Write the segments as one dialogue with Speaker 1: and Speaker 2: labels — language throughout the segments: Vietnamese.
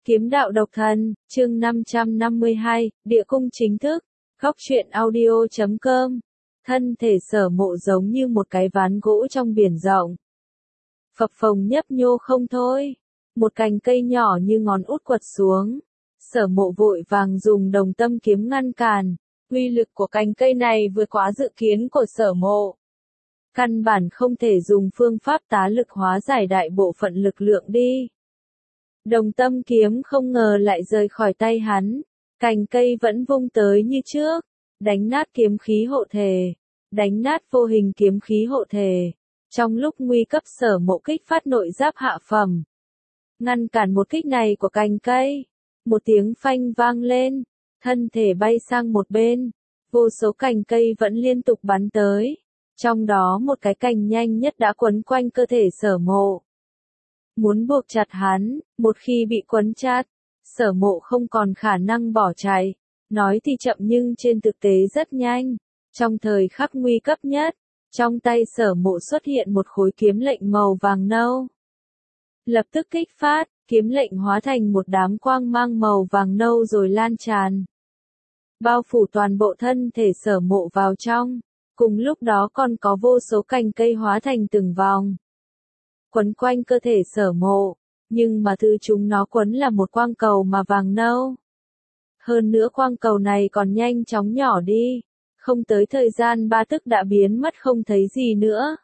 Speaker 1: Kiếm đạo độc thần, chương 552, địa cung chính thức, góc truyện audio.com. Thân thể Sở Mộ giống như một cái ván gỗ trong biển rộng. Phập phồng nhấp nhô không thôi. Một cành cây nhỏ như ngón út quật xuống. Sở Mộ vội vàng dùng đồng tâm kiếm ngăn cản. Uy lực của cành cây này vượt quá dự kiến của Sở Mộ. Căn bản không thể dùng phương pháp tá lực hóa giải đại bộ phận lực lượng đi. Đồng tâm kiếm không ngờ lại rời khỏi tay hắn, cành cây vẫn vung tới như trước, đánh nát kiếm khí hộ thể, đánh nát vô hình kiếm khí hộ thể. Trong lúc nguy cấp Sở Mộ kích phát nội giáp hạ phẩm, ngăn cản một kích này của cành cây, một tiếng phanh vang lên, thân thể bay sang một bên, vô số cành cây vẫn liên tục bắn tới, trong đó một cái cành nhanh nhất đã quấn quanh cơ thể Sở Mộ. Muốn buộc chặt hắn, một khi bị quấn chặt, Sở Mộ không còn khả năng bỏ chạy. Nói thì chậm nhưng trên thực tế rất nhanh. Trong thời khắc nguy cấp nhất, trong tay Sở Mộ xuất hiện một khối kiếm lệnh màu vàng nâu. Lập tức kích phát, kiếm lệnh hóa thành một đám quang mang màu vàng nâu rồi lan tràn. Bao phủ toàn bộ thân thể Sở Mộ vào trong. Cùng lúc đó còn có vô số cành cây hóa thành từng vòng. Quấn quanh cơ thể Sở Mộ, nhưng mà thứ chúng nó quấn là một quang cầu mà vàng nâu. Hơn nữa quang cầu này còn nhanh chóng nhỏ đi, không tới thời gian 3 tức đã biến mất không thấy gì nữa.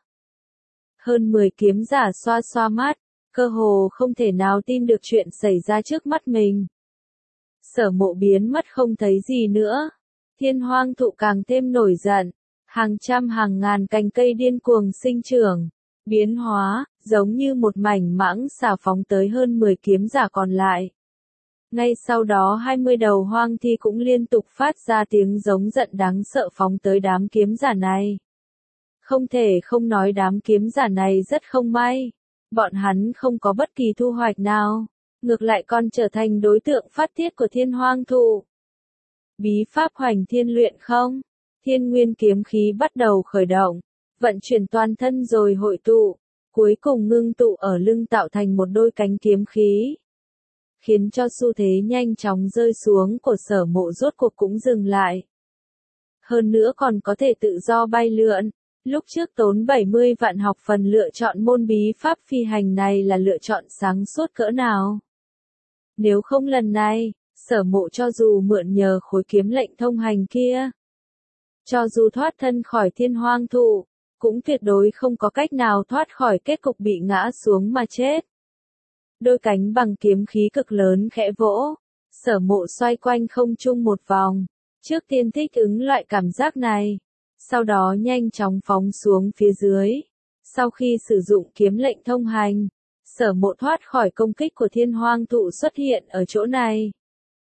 Speaker 1: Hơn 10 kiếm giả xoa xoa mắt, cơ hồ không thể nào tin được chuyện xảy ra trước mắt mình. Sở Mộ biến mất không thấy gì nữa, Thiên Hoang thụ càng thêm nổi giận, hàng trăm hàng ngàn cành cây điên cuồng sinh trưởng. Biến hóa, giống như một mảnh mãng xà phóng tới hơn 10 kiếm giả còn lại. Ngay sau đó 20 đầu hoang thi cũng liên tục phát ra tiếng giống giận đáng sợ phóng tới đám kiếm giả này. Không thể không nói đám kiếm giả này rất không may. Bọn hắn không có bất kỳ thu hoạch nào. Ngược lại còn trở thành đối tượng phát tiết của Thiên Hoang thụ. Bí pháp Hoành Thiên luyện không? Thiên nguyên kiếm khí bắt đầu khởi động. Vận chuyển toàn thân rồi hội tụ, cuối cùng ngưng tụ ở lưng tạo thành một đôi cánh kiếm khí. Khiến cho xu thế nhanh chóng rơi xuống của Sở Mộ rốt cuộc cũng dừng lại. Hơn nữa còn có thể tự do bay lượn. Lúc trước tốn 70 vạn học phần lựa chọn môn bí pháp phi hành này là lựa chọn sáng suốt cỡ nào. Nếu không lần này, Sở Mộ cho dù mượn nhờ khối kiếm lệnh thông hành kia, cho dù thoát thân khỏi Thiên Hoang thụ, cũng tuyệt đối không có cách nào thoát khỏi kết cục bị ngã xuống mà chết. Đôi cánh bằng kiếm khí cực lớn khẽ vỗ, Sở Mộ xoay quanh không trung một vòng, trước tiên thích ứng loại cảm giác này, sau đó nhanh chóng phóng xuống phía dưới. Sau khi sử dụng kiếm lệnh thông hành, Sở Mộ thoát khỏi công kích của Thiên Hoang thụ xuất hiện ở chỗ này.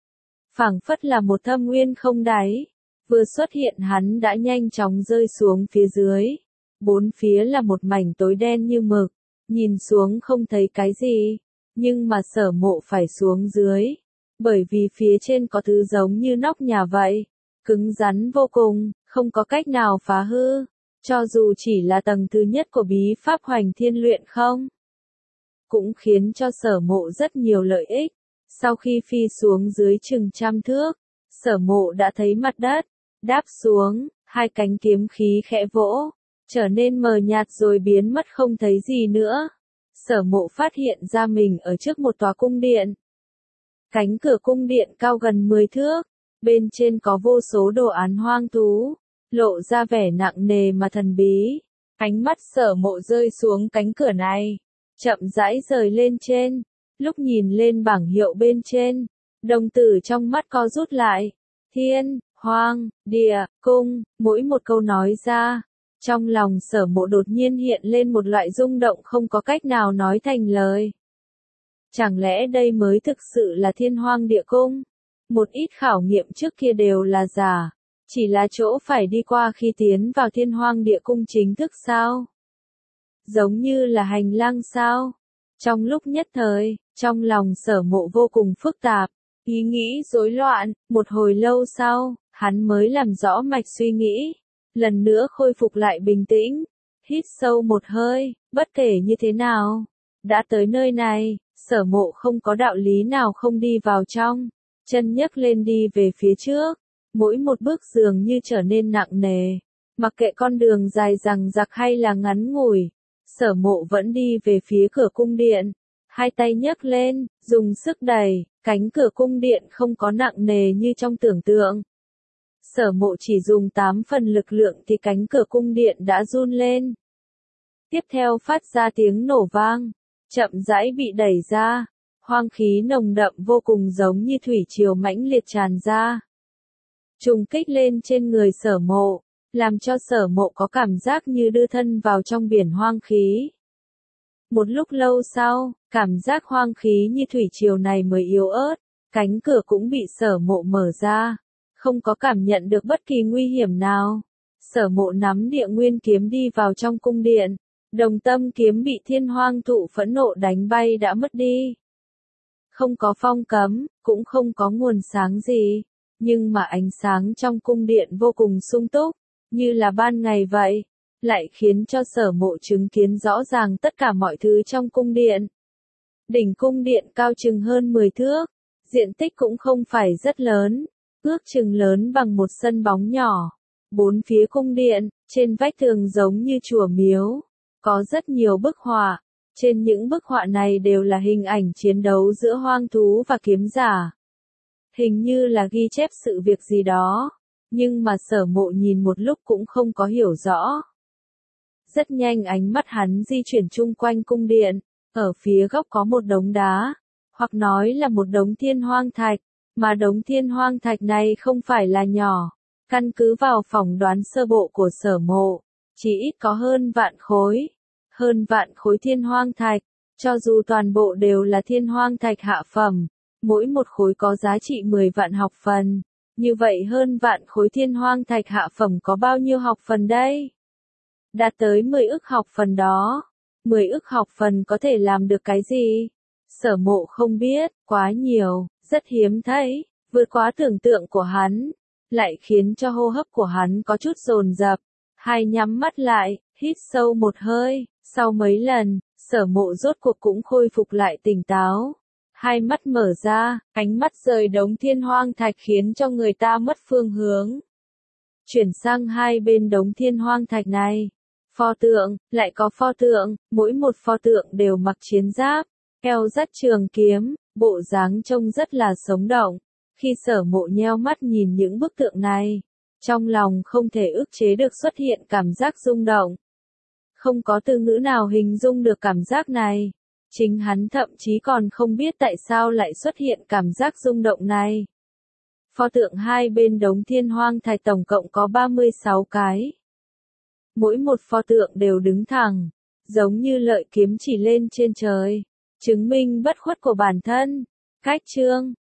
Speaker 1: Phảng phất là một thâm nguyên không đáy, vừa xuất hiện hắn đã nhanh chóng rơi xuống phía dưới. Bốn phía là một mảnh tối đen như mực, nhìn xuống không thấy cái gì, nhưng mà Sở Mộ phải xuống dưới, bởi vì phía trên có thứ giống như nóc nhà vậy, cứng rắn vô cùng, không có cách nào phá hư, cho dù chỉ là tầng thứ nhất của bí pháp Hoành Thiên luyện không. Cũng khiến cho Sở Mộ rất nhiều lợi ích, sau khi phi xuống dưới chừng 100 thước, Sở Mộ đã thấy mặt đất, đáp xuống, hai cánh kiếm khí khẽ vỗ. Trở nên mờ nhạt rồi biến mất không thấy gì nữa. Sở Mộ phát hiện ra mình ở trước một tòa cung điện. Cánh cửa cung điện cao gần 10 thước, bên trên có vô số đồ án hoang thú, lộ ra vẻ nặng nề mà thần bí. Ánh mắt Sở Mộ rơi xuống cánh cửa này, chậm rãi rời lên trên, lúc nhìn lên bảng hiệu bên trên, đồng tử trong mắt co rút lại. Thiên, Hoang, Địa, Cung, mỗi một câu nói ra. Trong lòng Sở Mộ đột nhiên hiện lên một loại rung động không có cách nào nói thành lời. Chẳng lẽ đây mới thực sự là Thiên Hoang Địa Cung? Một ít khảo nghiệm trước kia đều là giả, chỉ là chỗ phải đi qua khi tiến vào Thiên Hoang Địa Cung chính thức sao? Giống như là hành lang sao? Trong lúc nhất thời, trong lòng Sở Mộ vô cùng phức tạp, ý nghĩ rối loạn, một hồi lâu sau, hắn mới làm rõ mạch suy nghĩ. Lần nữa khôi phục lại bình tĩnh, hít sâu một hơi, bất kể như thế nào, đã tới nơi này, Sở Mộ không có đạo lý nào không đi vào trong, chân nhấc lên đi về phía trước, mỗi một bước dường như trở nên nặng nề, mặc kệ con đường dài dằng dặc hay là ngắn ngủi, Sở Mộ vẫn đi về phía cửa cung điện, hai tay nhấc lên, dùng sức đẩy, cánh cửa cung điện không có nặng nề như trong tưởng tượng. Sở Mộ chỉ dùng 8 phần lực lượng thì cánh cửa cung điện đã run lên. Tiếp theo phát ra tiếng nổ vang, chậm rãi bị đẩy ra, hoang khí nồng đậm vô cùng giống như thủy triều mãnh liệt tràn ra. Trùng kích lên trên người Sở Mộ, làm cho Sở Mộ có cảm giác như đưa thân vào trong biển hoang khí. Một lúc lâu sau, cảm giác hoang khí như thủy triều này mới yếu ớt, cánh cửa cũng bị Sở Mộ mở ra, không có cảm nhận được bất kỳ nguy hiểm nào. Sở Mộ nắm Địa Nguyên kiếm đi vào trong cung điện, Đồng Tâm kiếm bị Thiên Hoang Thụ phẫn nộ đánh bay đã mất đi. Không có phong cấm, cũng không có nguồn sáng gì, nhưng mà ánh sáng trong cung điện vô cùng sung túc, như là ban ngày vậy, lại khiến cho Sở Mộ chứng kiến rõ ràng tất cả mọi thứ trong cung điện. Đỉnh cung điện cao chừng hơn 10 thước, diện tích cũng không phải rất lớn, ước chừng lớn bằng một sân bóng nhỏ. Bốn phía cung điện, trên vách tường giống như chùa miếu, có rất nhiều bức họa, trên những bức họa này đều là hình ảnh chiến đấu giữa hoang thú và kiếm giả. Hình như là ghi chép sự việc gì đó, nhưng mà Sở Mộ nhìn một lúc cũng không có hiểu rõ. Rất nhanh ánh mắt hắn di chuyển chung quanh cung điện, ở phía góc có một đống đá, hoặc nói là một đống thiên hoang thạch, mà đống thiên hoang thạch này không phải là nhỏ, căn cứ vào phỏng đoán sơ bộ của Sở Mộ, chỉ ít có hơn vạn khối thiên hoang thạch, cho dù toàn bộ đều là thiên hoang thạch hạ phẩm, mỗi một khối có giá trị 10 vạn học phần, như vậy hơn vạn khối thiên hoang thạch hạ phẩm có bao nhiêu học phần đây? Đạt tới 10 ức học phần đó. 10 ức học phần có thể làm được cái gì? Sở Mộ không biết, quá nhiều, rất hiếm thấy, vượt quá tưởng tượng của hắn, lại khiến cho hô hấp của hắn có chút dồn dập. Hai nhắm mắt lại, hít sâu một hơi, sau mấy lần, Sở Mộ rốt cuộc cũng khôi phục lại tỉnh táo. Hai mắt mở ra, ánh mắt rời đống thiên hoang thạch khiến cho người ta mất phương hướng. Chuyển sang hai bên đống thiên hoang thạch này. Pho tượng, lại có pho tượng, mỗi một pho tượng đều mặc chiến giáp, eo dắt trường kiếm, bộ dáng trông rất là sống động. Khi Sở Mộ nheo mắt nhìn những bức tượng này, trong lòng không thể ức chế được xuất hiện cảm giác rung động. Không có từ ngữ nào hình dung được cảm giác này. Chính hắn thậm chí còn không biết tại sao lại xuất hiện cảm giác rung động này. Pho tượng hai bên đống thiên hoang thạch tổng cộng có 36 cái. Mỗi một pho tượng đều đứng thẳng, giống như lợi kiếm chỉ lên trên trời, chứng minh bất khuất của bản thân. Cách chương